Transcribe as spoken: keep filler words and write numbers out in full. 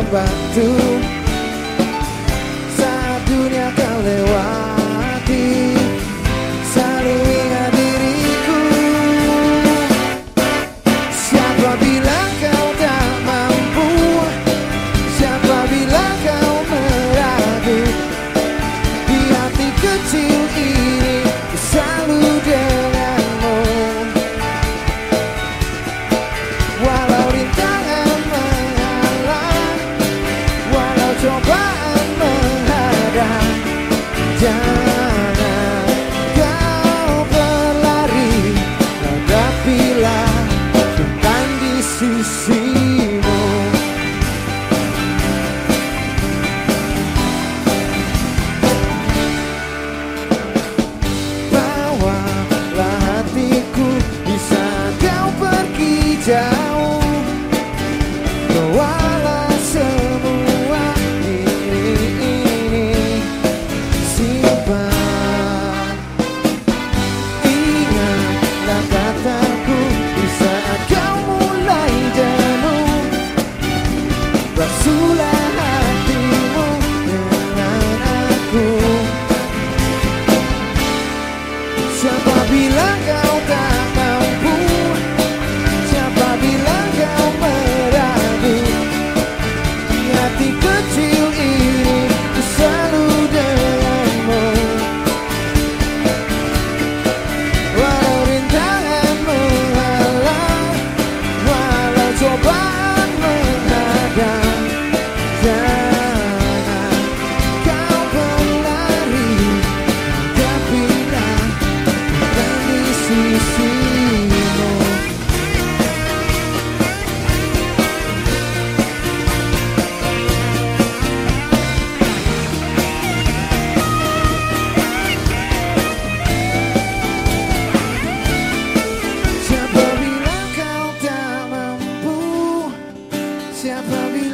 membantu saat dunia kau lewati. Selalu ingat diriku. Siapa bilang kau tak mampu? Siapa bilang kau meragu? Di hati kecil ini ku selalu denganmu. Walau rintangan menghalang, walau cobaan menghadang, jangan kau berlari, hadapilah Tuhan di sisimu. Bawalah hatiku di saat kau pergi jauh. Bawalah semua ini, simpan. Ingatlah kataku di saat kau mulai jenuh. Basuhlah hatimu dengan aku. Siapa bilang kau tak mampu? Siapa bilang kau meragu? Di hati kecil ini ku selalu denganmu. Walau rintangan menghalang, walau cobaan menghadang, jangan kau berlari, hadapilah Tuhan di sisimu. Siapa bilang kau tak mampu? Siapa bilang